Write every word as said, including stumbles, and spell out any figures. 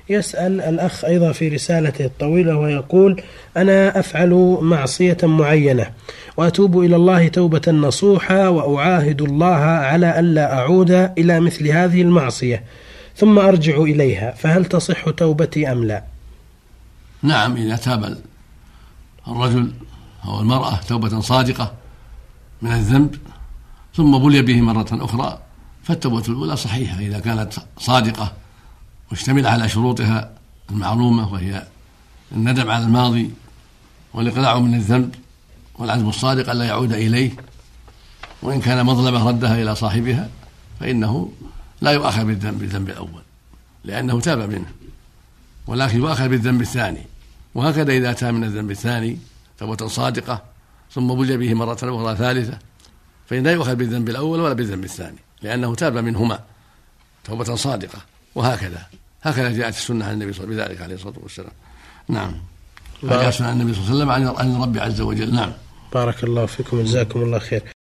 يسأل الأخ أيضا في رسالته الطويلة ويقول: أنا أفعل معصية معينة وأتوب إلى الله توبة نصوحة وأعاهد الله على ألا أعود إلى مثل هذه المعصية ثم أرجع إليها، فهل تصح توبتي أم لا؟ نعم، إذا تاب الرجل أو المرأة توبة صادقة من الذنب ثم بلي به مرة أخرى فالتوبة الأولى صحيحة إذا كانت صادقة مشتملة على شروطها المعلومة، وهي الندم على الماضي والإقلاع من الذنب والعزم الصادق ألا يعود إليه، وإن كان مظلمة ردها إلى صاحبها فإنه لا يؤاخذ بالذنب بالذنب الأول لأنه تاب منه، ولكن يؤاخذ بالذنب الثاني. وهكذا إذا تاب من الذنب الثاني توبة صادقة ثم بلي به مرة أخرى ثالثة فإن لا يؤاخذ بالذنب الأول ولا بالذنب الثاني لأنه تاب منهما توبة صادقة. وهكذا هكذا جاءت السنة عن النبي صلى الله عليه وسلم بذلك عليه الصلاة والسلام. نعم، فجاء سنة النبي صلى الله عليه وسلم عن رب عز وجل. نعم، بارك الله فيكم، جزاكم الله خير.